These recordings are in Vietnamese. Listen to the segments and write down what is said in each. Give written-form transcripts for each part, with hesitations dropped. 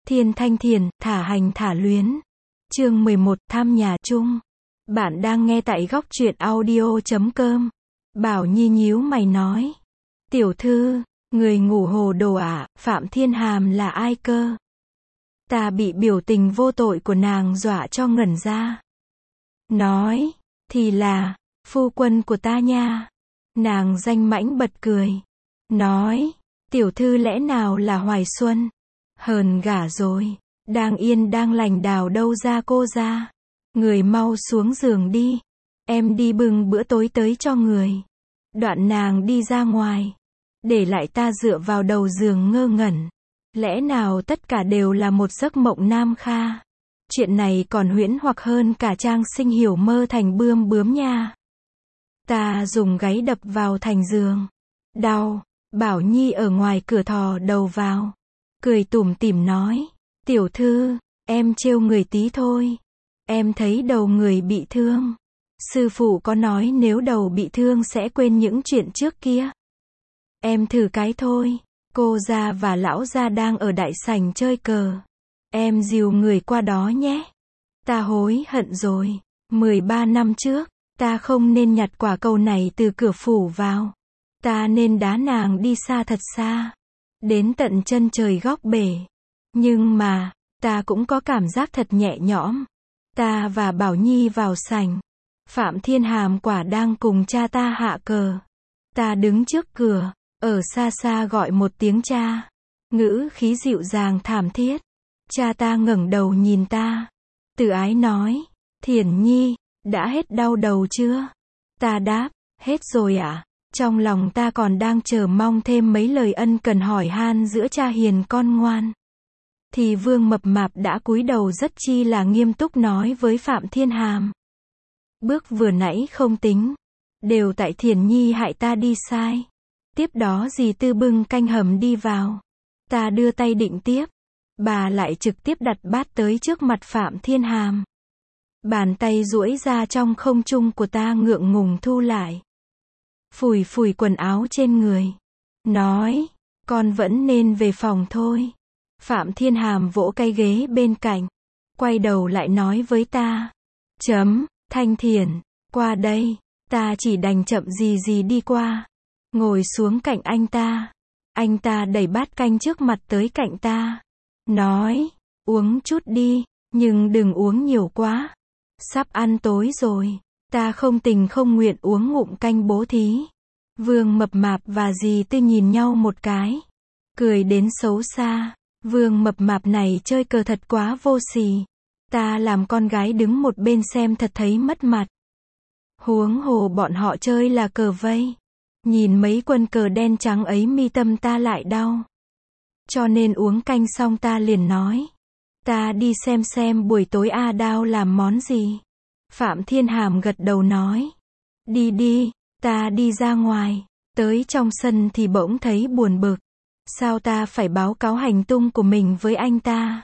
Thiên Thanh Thiền, thả hành thả luyến. Chương 11, thăm nhà chung. Bạn đang nghe tại góc truyện audio.com. Bảo Nhi nhíu mày nói. Tiểu thư, người ngủ hồ đồ ạ, Phạm Thiên Hàm là ai cơ? Ta bị biểu tình vô tội của nàng dọa cho ngẩn ra. Nói, thì là, phu quân của ta nha. Nàng danh mãnh bật cười. Nói, tiểu thư lẽ nào là Hoài Xuân? Hờn gả rồi, đang yên đang lành đào đâu ra cô ra. Người mau xuống giường đi. Em đi bưng bữa tối tới cho người. Đoạn nàng đi ra ngoài. Để lại ta dựa vào đầu giường ngơ ngẩn. Lẽ nào tất cả đều là một giấc mộng nam kha? Chuyện này còn huyễn hoặc hơn cả Trang Sinh hiểu mơ thành bươm bướm nha. Ta dùng gáy đập vào thành giường. Đau. Bảo Nhi ở ngoài cửa thò đầu vào. Cười tủm tỉm nói. Tiểu thư, em trêu người tí thôi. Em thấy đầu người bị thương. Sư phụ có nói nếu đầu bị thương sẽ quên những chuyện trước kia. Em thử cái thôi. Cô gia và lão gia đang ở đại sảnh chơi cờ. Em dìu người qua đó nhé. Ta hối hận rồi. 13 năm trước, ta không nên nhặt quả cầu này từ cửa phủ vào. Ta nên đá nàng đi xa thật xa. Đến tận chân trời góc bể. Nhưng mà, ta cũng có cảm giác thật nhẹ nhõm. Ta và Bảo Nhi vào sảnh. Phạm Thiên Hàm quả đang cùng cha ta hạ cờ. Ta đứng trước cửa, ở xa xa gọi một tiếng cha. Ngữ khí dịu dàng thảm thiết. Cha ta ngẩng đầu nhìn ta. Từ ái nói, Thiển Nhi, đã hết đau đầu chưa? Ta đáp, hết rồi ạ. Trong lòng ta còn đang chờ mong thêm mấy lời ân cần hỏi han giữa cha hiền con ngoan. Thì Vương Mập Mạp đã cúi đầu rất chi là nghiêm túc nói với Phạm Thiên Hàm. Bước vừa nãy không tính. Đều tại Thiển Nhi hại ta đi sai. Tiếp đó dì Tư bưng canh hầm đi vào. Ta đưa tay định tiếp. Bà lại trực tiếp đặt bát tới trước mặt Phạm Thiên Hàm. Bàn tay duỗi ra trong không trung của ta ngượng ngùng thu lại. Phủi phủi quần áo trên người. Nói, con vẫn nên về phòng thôi. Phạm Thiên Hàm vỗ cái ghế bên cạnh. Quay đầu lại nói với ta. Thanh Thiền, qua đây. Ta chỉ đành chậm gì đi qua. Ngồi xuống cạnh anh ta. Anh ta đẩy bát canh trước mặt tới cạnh ta. Nói, uống chút đi, nhưng đừng uống nhiều quá. Sắp ăn tối rồi. Ta không tình không nguyện uống ngụm canh bố thí. Vương Mập Mạp và dì Tư nhìn nhau một cái. Cười đến xấu xa. Vương Mập Mạp này chơi cờ thật quá vô sỉ. Ta làm con gái đứng một bên xem thật thấy mất mặt. Huống hồ bọn họ chơi là cờ vây. Nhìn mấy quân cờ đen trắng ấy mi tâm ta lại đau. Cho nên uống canh xong ta liền nói. Ta đi xem buổi tối A Đao làm món gì. Phạm Thiên Hàm gật đầu nói. Đi, ta đi ra ngoài. Tới trong sân thì bỗng thấy buồn bực. Sao ta phải báo cáo hành tung của mình với anh ta?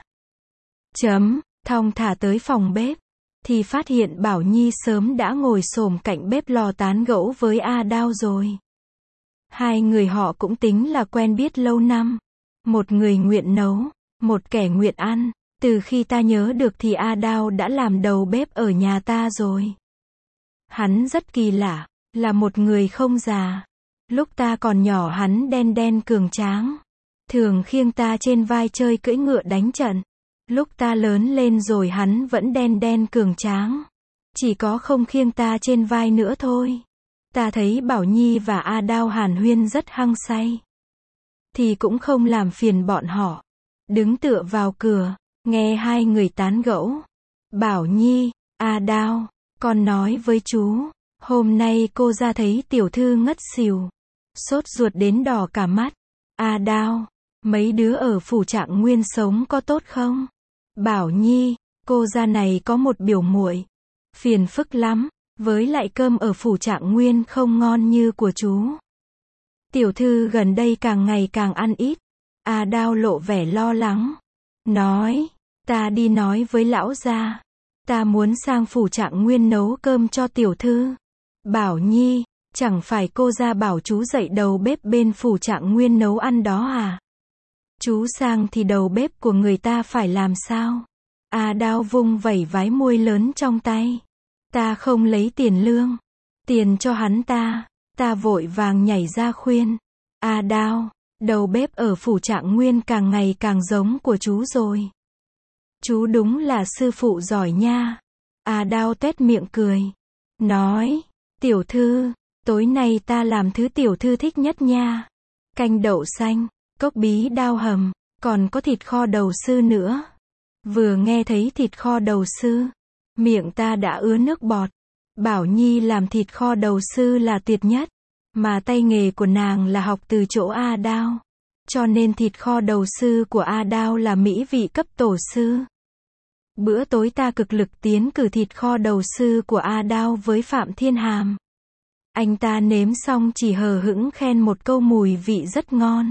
Thong thả tới phòng bếp. Thì phát hiện Bảo Nhi sớm đã ngồi xổm cạnh bếp lò tán gẫu với A Đao rồi. Hai người họ cũng tính là quen biết lâu năm. Một người nguyện nấu, một kẻ nguyện ăn. Từ khi ta nhớ được thì A Đao đã làm đầu bếp ở nhà ta rồi. Hắn rất kỳ lạ, là một người không già. Lúc ta còn nhỏ hắn đen cường tráng. Thường khiêng ta trên vai chơi cưỡi ngựa đánh trận. Lúc ta lớn lên rồi hắn vẫn đen cường tráng. Chỉ có không khiêng ta trên vai nữa thôi. Ta thấy Bảo Nhi và A Đao hàn huyên rất hăng say. Thì cũng không làm phiền bọn họ. Đứng tựa vào cửa, nghe hai người tán gẫu. Bảo Nhi, A Đao, con nói với chú. Hôm nay cô ra thấy tiểu thư ngất xỉu. Sốt ruột đến đỏ cả mắt. A Đao, mấy đứa ở phủ Trạng Nguyên sống có tốt không? Bảo Nhi, cô ra này có một biểu muội. Phiền phức lắm. Với lại cơm ở phủ Trạng Nguyên không ngon như của chú. Tiểu thư gần đây càng ngày càng ăn ít. A Đao lộ vẻ lo lắng. Nói, ta đi nói với lão gia. Ta muốn sang phủ Trạng Nguyên nấu cơm cho tiểu thư. Bảo Nhi, chẳng phải cô ra bảo chú dậy đầu bếp bên phủ Trạng Nguyên nấu ăn đó à? Chú sang thì đầu bếp của người ta phải làm sao? A Đao vung vẩy vái muôi lớn trong tay. Ta không lấy tiền lương. Tiền cho hắn ta. Ta vội vàng nhảy ra khuyên. A Đao, đầu bếp ở phủ Trạng Nguyên càng ngày càng giống của chú rồi. Chú đúng là sư phụ giỏi nha. A Đao tuét miệng cười. Nói, tiểu thư, tối nay ta làm thứ tiểu thư thích nhất nha. Canh đậu xanh, cốc bí đao hầm, còn có thịt kho đầu sư nữa. Vừa nghe thấy thịt kho đầu sư, miệng ta đã ứa nước bọt. Bảo Nhi làm thịt kho đầu sư là tuyệt nhất, mà tay nghề của nàng là học từ chỗ A Đao. Cho nên thịt kho đầu sư của A Đao là mỹ vị cấp tổ sư. Bữa tối ta cực lực tiến cử thịt kho đầu sư của A Đao với Phạm Thiên Hàm. Anh ta nếm xong chỉ hờ hững khen một câu mùi vị rất ngon.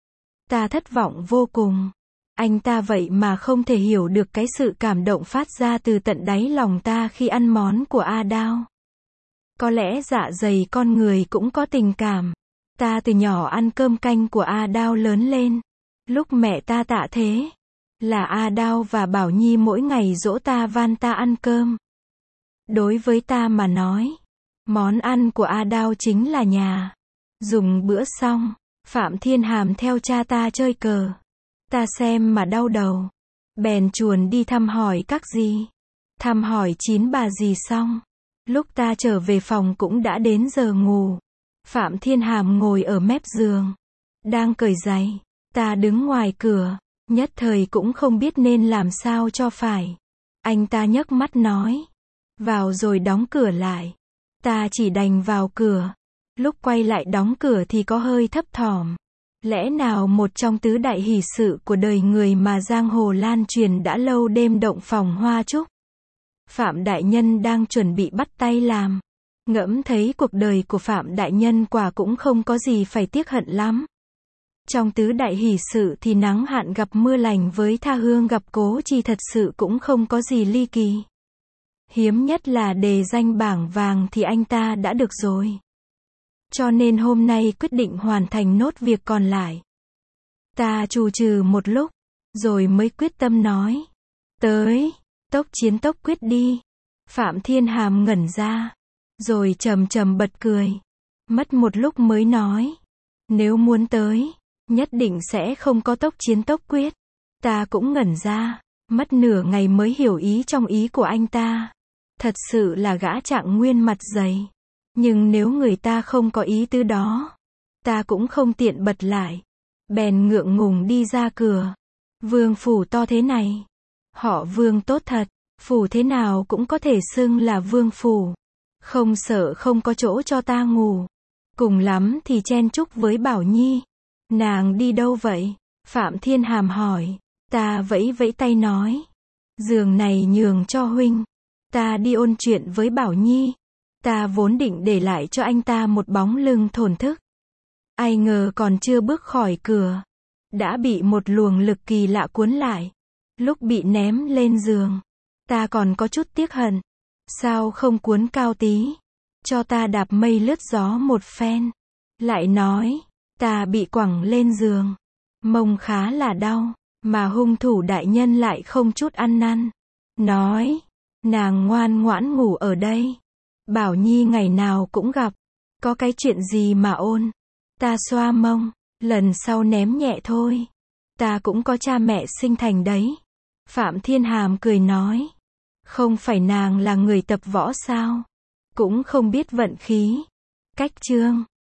Ta thất vọng vô cùng. Anh ta vậy mà không thể hiểu được cái sự cảm động phát ra từ tận đáy lòng ta khi ăn món của A Đao. Có lẽ dạ dày con người cũng có tình cảm. Ta từ nhỏ ăn cơm canh của A Đao lớn lên. Lúc mẹ ta tạ thế, là A Đao và Bảo Nhi mỗi ngày dỗ ta van ta ăn cơm. Đối với ta mà nói, món ăn của A Đao chính là nhà. Dùng bữa xong, Phạm Thiên Hàm theo cha ta chơi cờ. Ta xem mà đau đầu. Bèn chuồn đi thăm hỏi các dì. Thăm hỏi chín bà dì xong. Lúc ta trở về phòng cũng đã đến giờ ngủ. Phạm Thiên Hàm ngồi ở mép giường. Đang cởi giày. Ta đứng ngoài cửa. Nhất thời cũng không biết nên làm sao cho phải. Anh ta nhấc mắt nói. Vào rồi đóng cửa lại. Ta chỉ đành vào cửa. Lúc quay lại đóng cửa thì có hơi thấp thỏm. Lẽ nào một trong tứ đại hỷ sự của đời người mà giang hồ lan truyền đã lâu đêm động phòng hoa trúc. Phạm Đại Nhân đang chuẩn bị bắt tay làm. Ngẫm thấy cuộc đời của Phạm Đại Nhân quả cũng không có gì phải tiếc hận lắm. Trong tứ đại hỷ sự thì nắng hạn gặp mưa lành với tha hương gặp cố chi thật sự cũng không có gì ly kỳ. Hiếm nhất là đề danh bảng vàng thì anh ta đã được rồi. Cho nên hôm nay quyết định hoàn thành nốt việc còn lại. Ta trù trừ một lúc, rồi mới quyết tâm nói. Tới, tốc chiến tốc quyết đi. Phạm Thiên Hàm ngẩn ra, rồi trầm trầm bật cười. Mất một lúc mới nói. Nếu muốn tới, nhất định sẽ không có tốc chiến tốc quyết. Ta cũng ngẩn ra, mất nửa ngày mới hiểu ý trong ý của anh ta. Thật sự là gã Trạng Nguyên mặt dày. Nhưng nếu người ta không có ý tứ đó, ta cũng không tiện bật lại. Bèn ngượng ngùng đi ra cửa. Vương phủ to thế này. Họ Vương tốt thật. Phủ thế nào cũng có thể xưng là vương phủ. Không sợ không có chỗ cho ta ngủ. Cùng lắm thì chen chúc với Bảo Nhi. Nàng đi đâu vậy? Phạm Thiên Hàm hỏi. Ta vẫy vẫy tay nói. Giường này nhường cho huynh. Ta đi ôn chuyện với Bảo Nhi. Ta vốn định để lại cho anh ta một bóng lưng thổn thức. Ai ngờ còn chưa bước khỏi cửa, đã bị một luồng lực kỳ lạ cuốn lại. Lúc bị ném lên giường, ta còn có chút tiếc hận. Sao không cuốn cao tí, cho ta đạp mây lướt gió một phen. Lại nói, ta bị quẳng lên giường, mông khá là đau, mà hung thủ đại nhân lại không chút ăn năn. Nói, nàng ngoan ngoãn ngủ ở đây. Bảo Nhi ngày nào cũng gặp. Có cái chuyện gì mà ôn. Ta xoa mông. Lần sau ném nhẹ thôi. Ta cũng có cha mẹ sinh thành đấy. Phạm Thiên Hàm cười nói. Không phải nàng là người tập võ sao? Cũng không biết vận khí. Cách chương.